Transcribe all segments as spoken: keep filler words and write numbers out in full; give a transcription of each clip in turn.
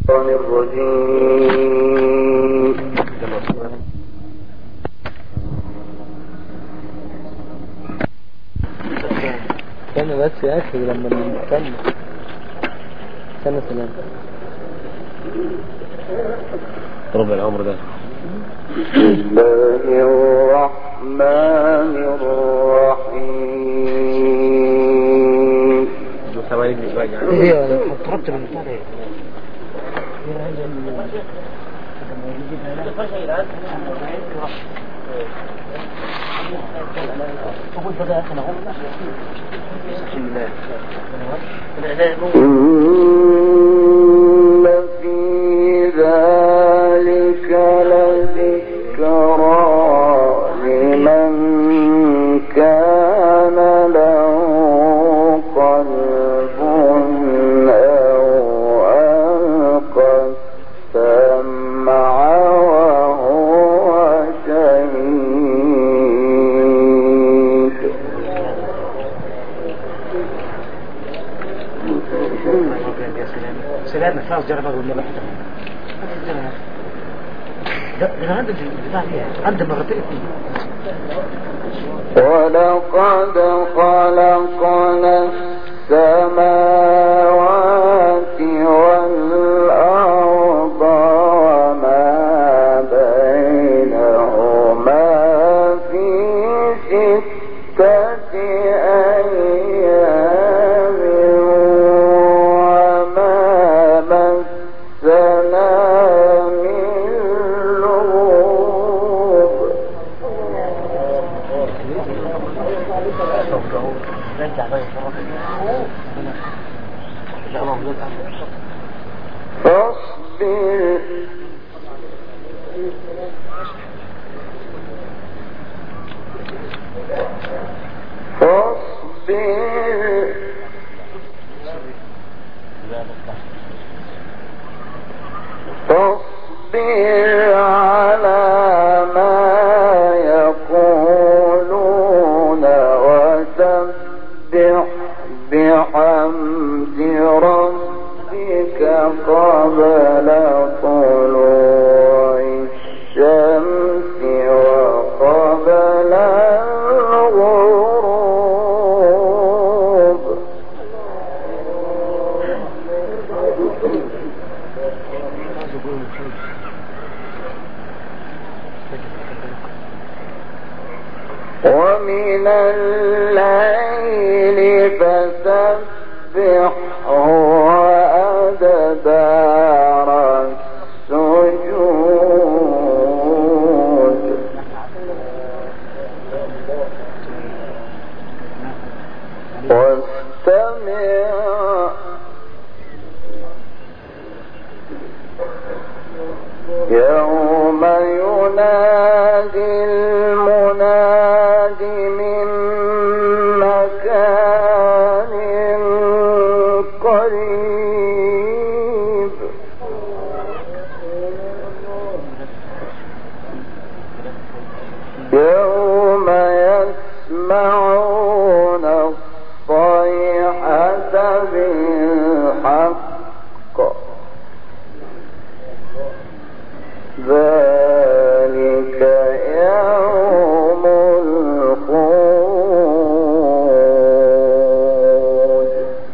الرجيم. استنى بس يا أخي لما نستنى استنى سلام ربع العمر ده. بسم الله الرحمن الرحيم. ايه انا اتربت من ثاني إن في ذلك لذكرى لمن كان له قلب أو ألقى السمع وهو شهيد. سلام خلاص جرب اقول له بحث ده انا عندي البتاع دي عندي مرتين ولقد خلقنا السماوات والأرض وما بينهما في ستة أيام وما مسنا من لغوب. فاصبر فاصبر فاصبر على ما يقولون وسبح بحمد ربك قبل طلوع الشمس وقبل الغروب. ومن الليل فسبحه وأدبار السجود. واستمع يوم ينادي المناد من مكان قريب. يوم يسمعون الصيحة بالحق ذلك يوم الخروج.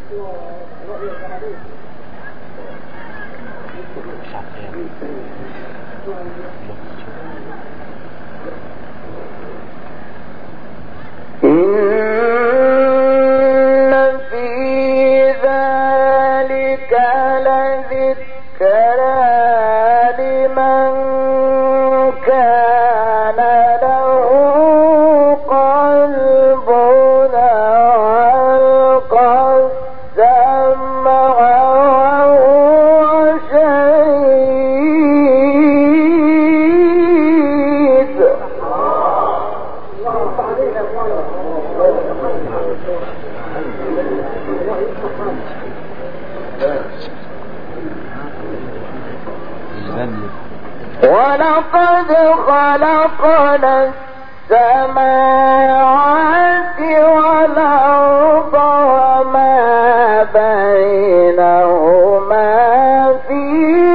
إن في ذلك لذكرى لمن كان له قلب ألقى السمع وهو شهيد. ولقد خلقنا السماوات والأرض وما بينهما في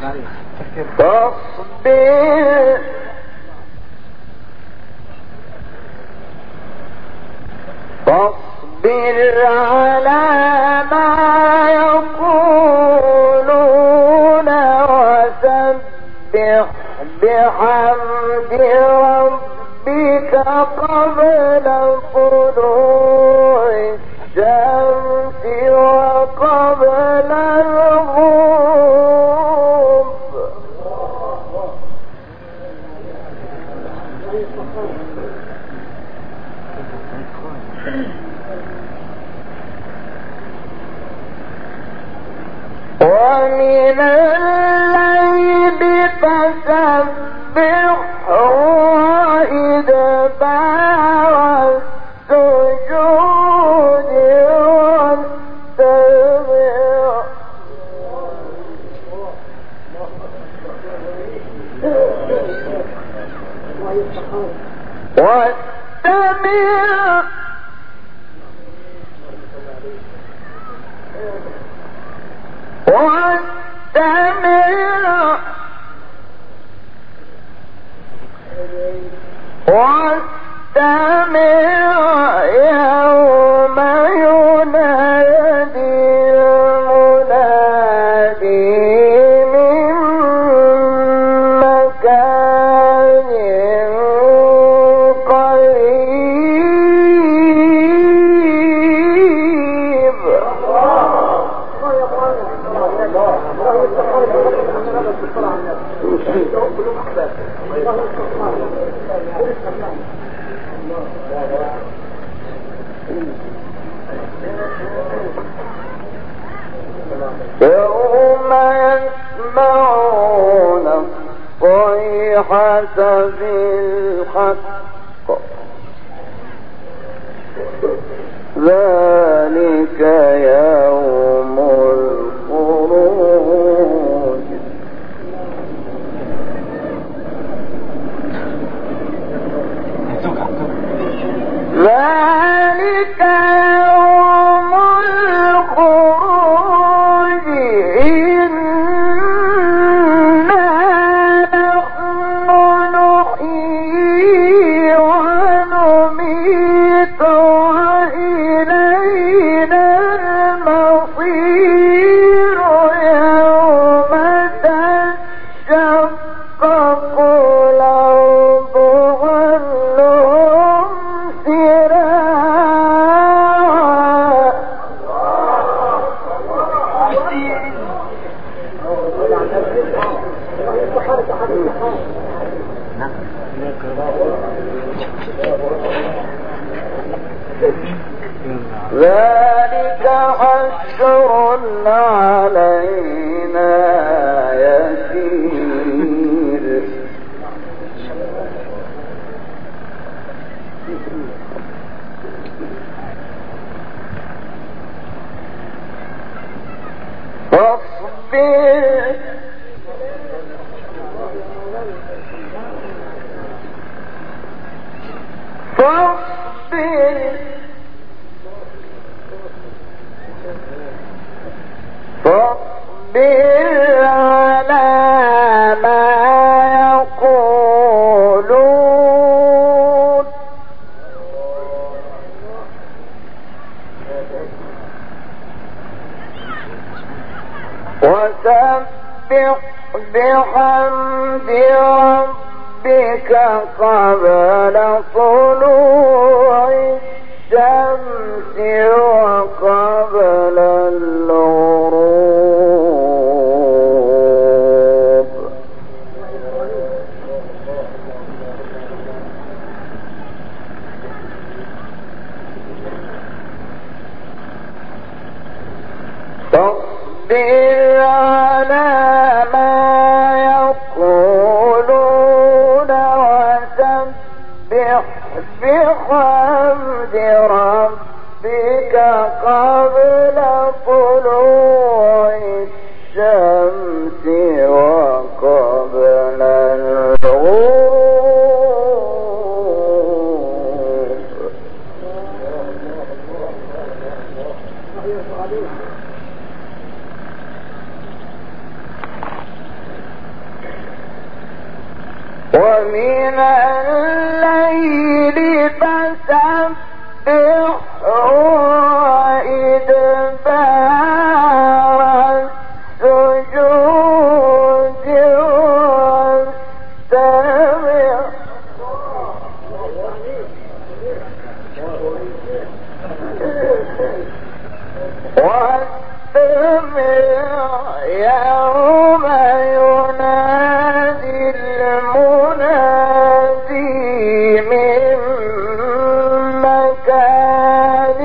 فاصبر فاصبر على ما يقولون وسبح بحمد ربك قبل طلوع الشمس وقبل الغروب. ومن الليل فسبحه وإدبار السجود واستمع واستمع واستمع يوم ينادي المنادي من مكان قريب. يوم يسمعون الصيحة بالحق ذلك يوم الخروج. ذلك يوم الخروج إنا نحن نحيي ونميت وإلينا المصير يوم تشقق الأرض عنهم ذلك حشر علينا يسير. فاصبر فاصبر فاصبر على ما يقولون وسبح بحمد ربك قبل طلوع الشمس وقبل الغروب. فاصبر على ما يقولون وسبح بحمد ربك قبل طلوع الشمس وقبل الغروب. من الليل فسبحه وإدبار السجود واستمع واستمع يوم ينادي المنادي من مكان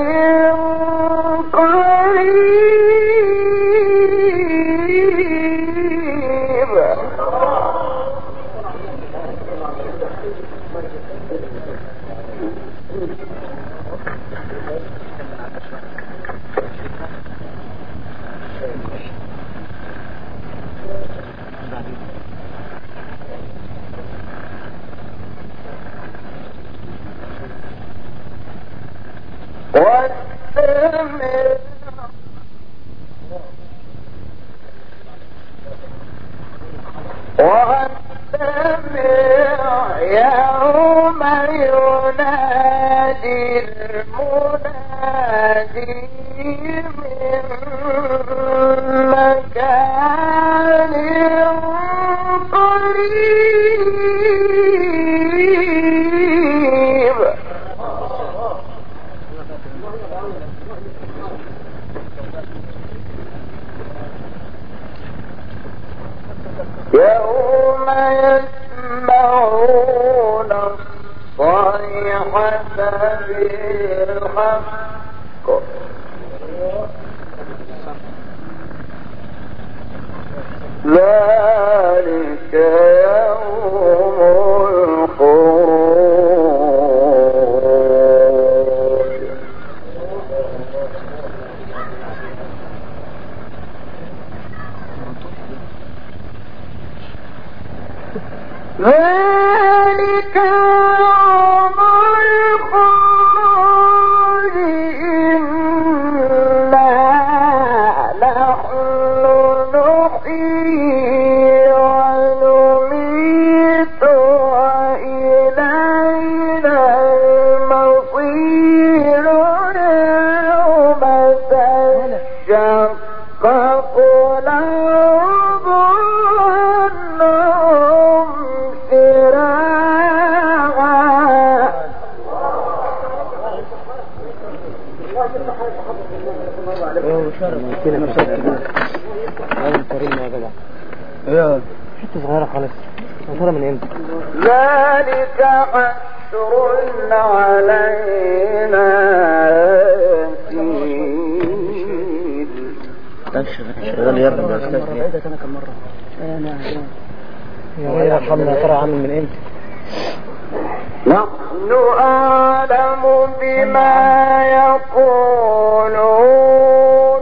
قريب واستمع واستمع يوم ينادي المنادي من مكان قريب يوم يسمعون الصيحة بالحق ذلك يوم الخروج ذلك يوم الخروج إنا نحن نحيي ونميت وإلينا المصير يوم تشقق الأرض عنهم سراعا ايه حته صغيره خالص صغيره من امتى؟ ذلك حشر علينا يسير شغال يا ابني يا استاذ انا كم مره انا يا يرحمنا ترى عامل من امتى؟ نحن أعلم بما يقولون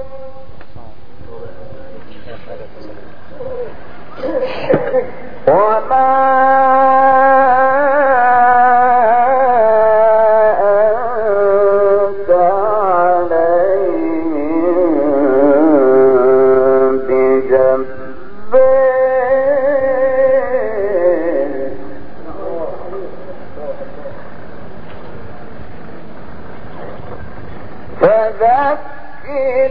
وما أنت عليهم بجبار فذكر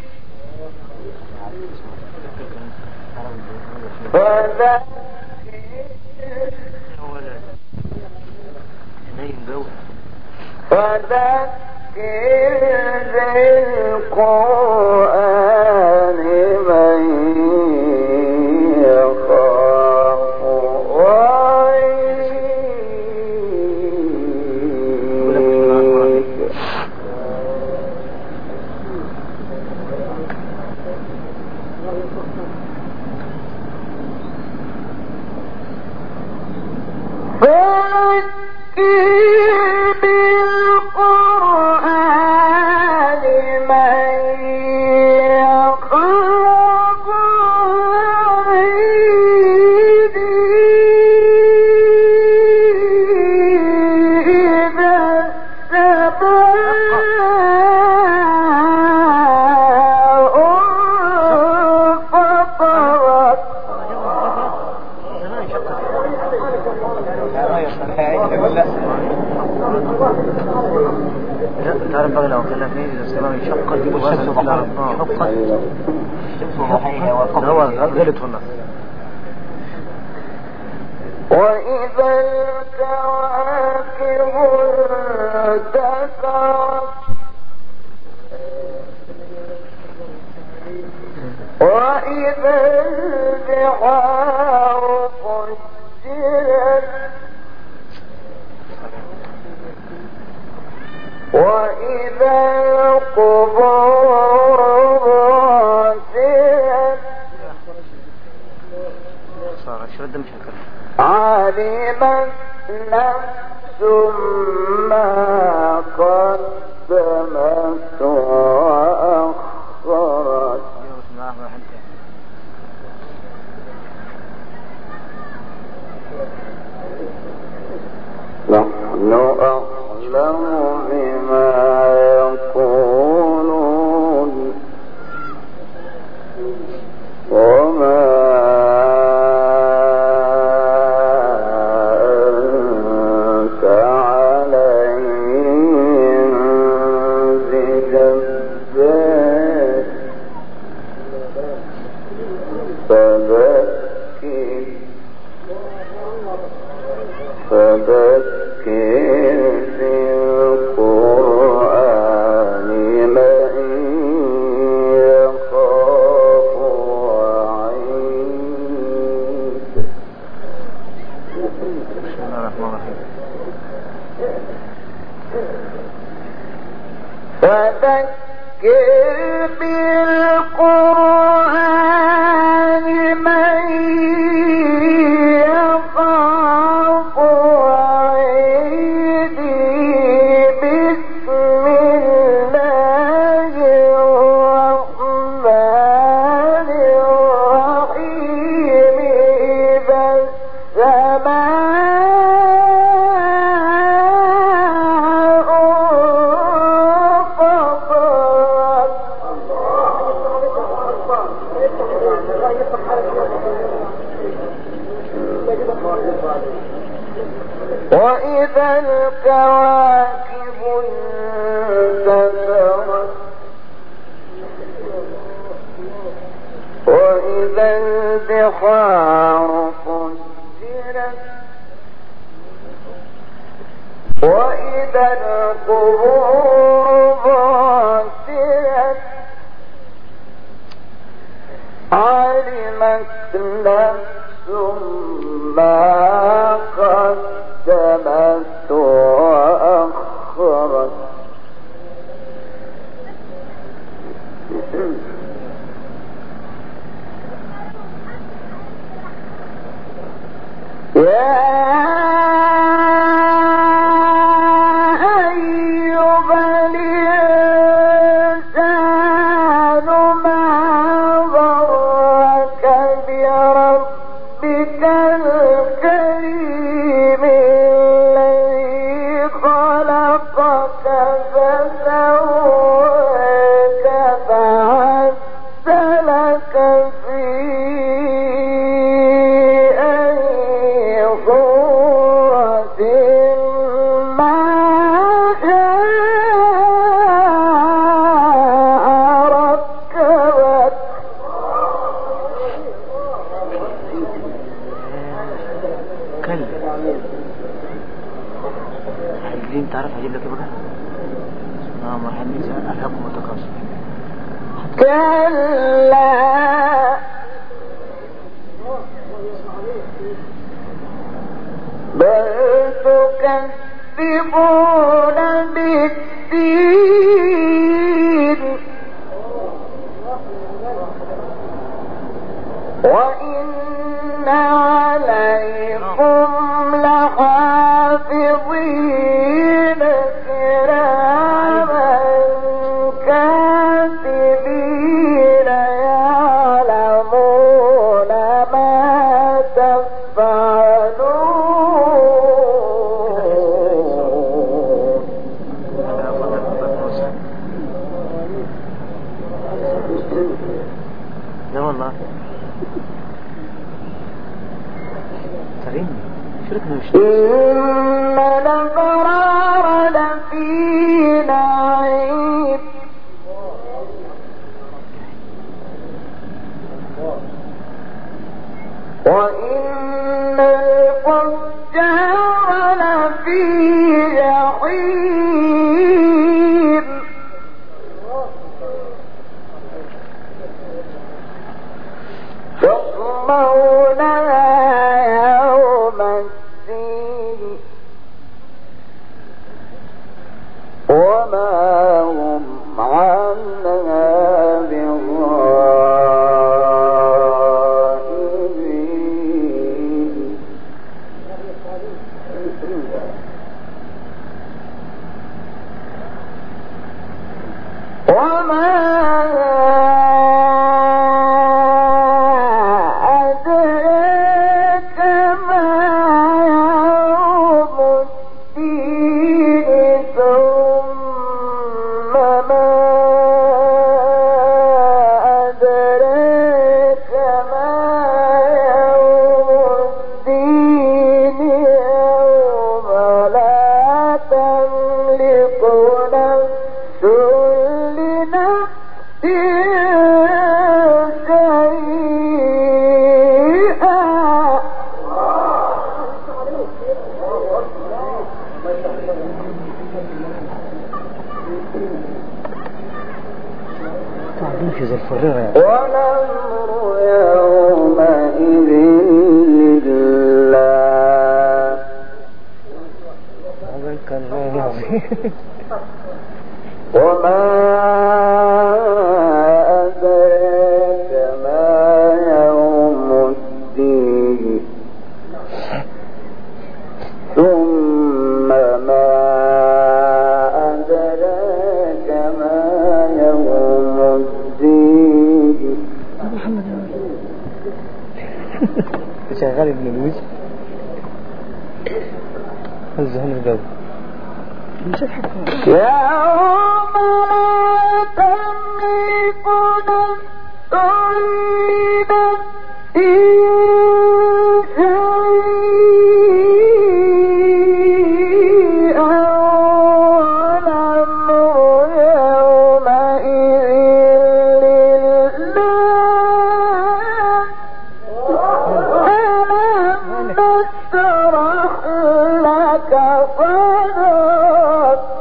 فذكر فذكر بالقرآن من يخاف وعيد وإذا الكواكب انتثرت وإذا البحار فجرت وإذا القبور بعثرت علمت نفس ما قدمت وأخرت نحن أعلم بما يقولون وما أنت عليهم بجبار فذكر فذكر في القرآن من يخاف وعيد. بسم الله الرحمن الرحيم. فذكر بالقرآن من يخاف وعيد. بسم الله الرحمن الرحيم. إذا وإذا الكواكب انتثرت وإذا البحار فجرت وإذا القبور بعثرت علمت نفس ما قدمت وأخرت. يا أيها الإنسان ما غرك بربك الكريم الذي خلقك فسواك فعدلك في أي صورة ما شاء ركبك. عايزين تعرف هجيب لك ايه بقى؟ اه محمد الحكم متقاصد. كلا بل تكذبون بالدين وإن عليكم لحافظين كراما كاتبين يعلمون ما تفعلون. لا والله إن الأبرار لفي نعيم وإن الفجار لفي جحيم يصلونها يوم الدين وما هم عنها بغائبين وما أدراك ما يوم الدين ثم ما أدراك ما يوم الدين يوم لا تملك نفس لنفس شيئا ينفذ الفريرة يعني. والأمر يومئذ لله هذا كان العظيم. وما أدراك ما يوم الدين ثم ما أدراك ما يوم الدين محمد شغال ابن الوجه الزهن الجو مش الحق يوم لا تملك نفس لنفس شيئا والأمر يومئذ لله ألم نشرح لك صدرك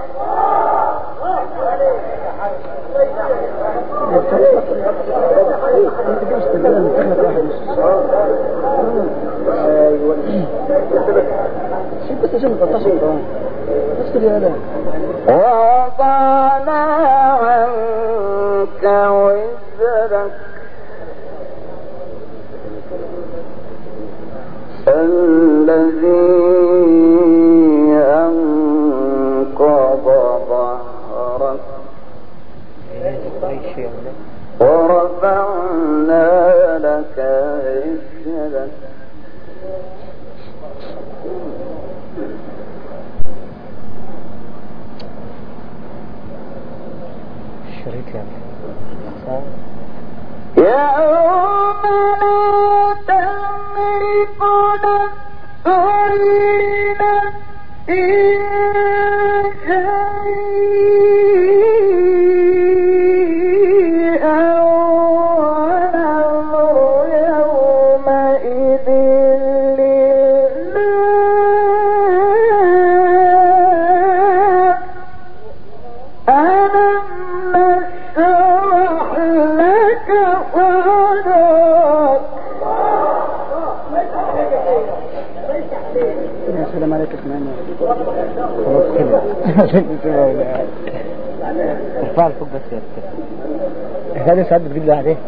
بس عشان تلتاشر طبعا بس كده هذا ووضعنا عنك وزرك الذي أنقض ظهرك ورفعنا لك ذكرك الشريك يعني يوم لا تملك نفس لنفس شيئا والأمر يومئذ لله ألم نشرح لك صدرك يا سلام عليك اسمعني خلاص كده ارفع لفوق بس يا استاذ هذه ساعات بتجيب لي عليه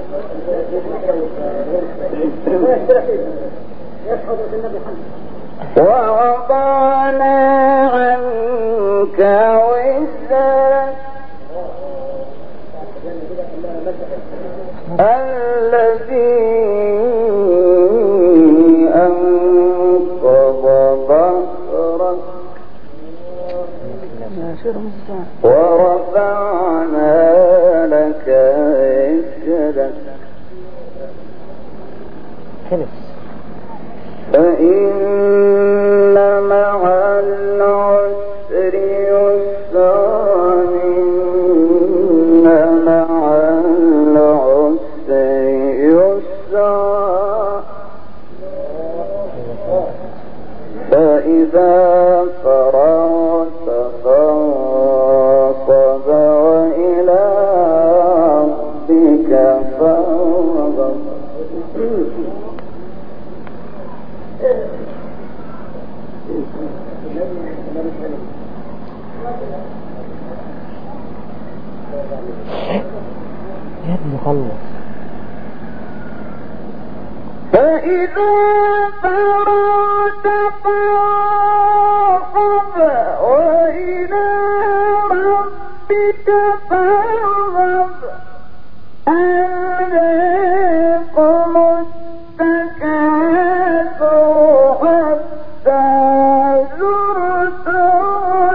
ووضعنا عنك وزرك الذي أنقض ظهرك ورفعنا لك ذكرك فإن مع العسر يسرا إن مع العسر يسرا فارغب يا ابني خلص. فإذا فرغت فارغب وإلى ربك فارغب ألهاكم التكاثر حتى زرتم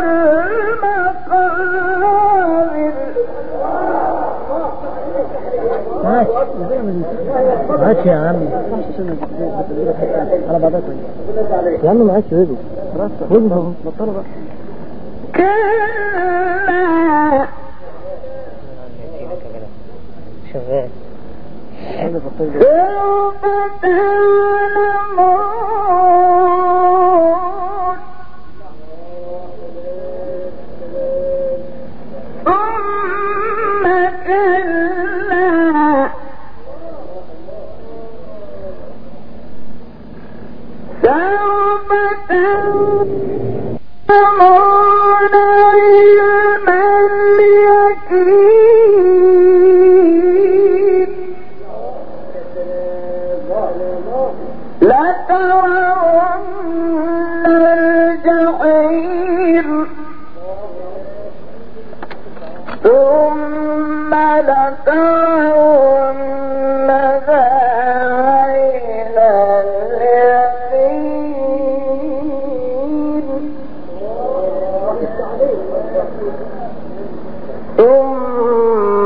ما عادش يا عم على بعضها كويس يا عم ما عادش هدو هدو اهو بطلوا بقى كلا شغال انا بطل سوف تعلمون ثم كلا سوف تعلمون علم اليقين لترون الجحيم ثم لترونها عين اليقين ثم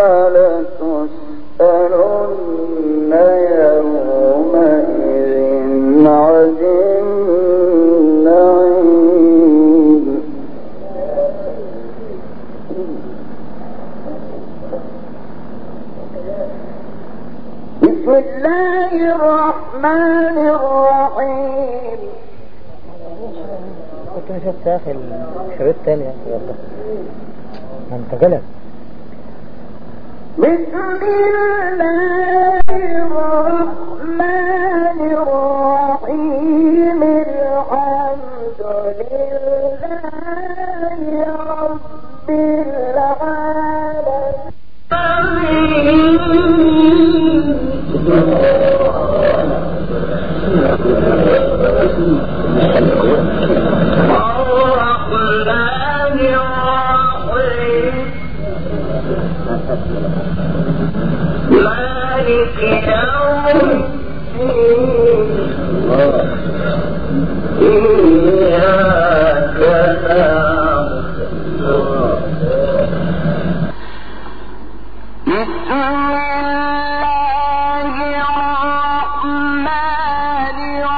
لتسألن يومئذ عن النعيم بسم الله الرحمن الرحيم. كنت انا شفت يا اخي الشريط تاني يا اخي والله ما انت غلط. بسم الله الرحمن الرحيم الحمد لله رب مالك يوم الدين إياك نعبد بسم الله الرحمن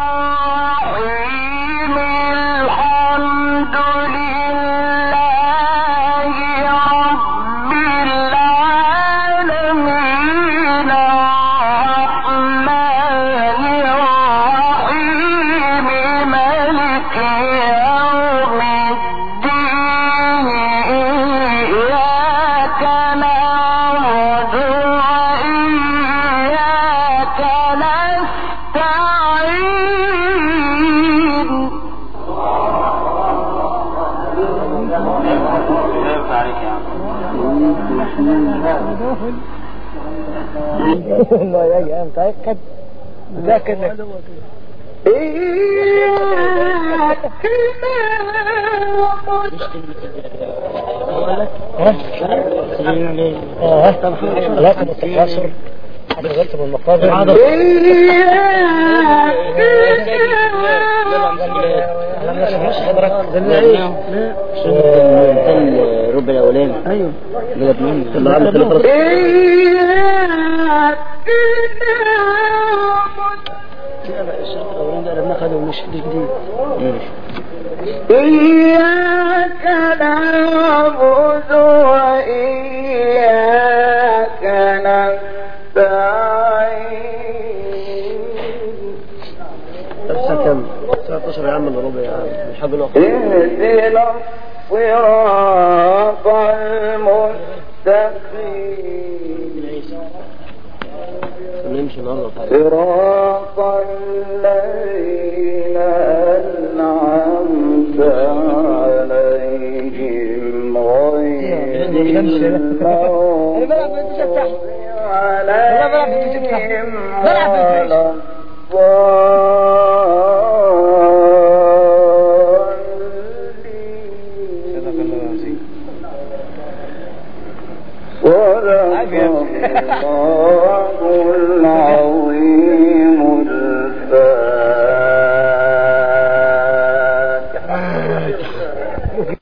الرحيم الحمد لله رب العالمين الرحمن الرحيم مالك يوم الدين إياك نعبد وإياك نستعين. والله يا جماعة متأكد متأكد انك إياك نعبد اه لكن التكاثر حضرت بالمقابر إياك لم نسمعش حضرتك الربع الاولاني ايوه بلد مهم اللي عمل الخلاص إياك نعبد الشرط الاولاني ده لما خدوا مش جديد إياك نعبد وإياك نستعين. الساعة كم؟ الساعة اتناشر يا عم الا ربع يا عم مش حاجة الوقت. اهدنا الصراط المستقيم نمشي نقرب صراط الذين أنعمت عليهم غير المغضوب عليهم ولا الضالين. صدق الله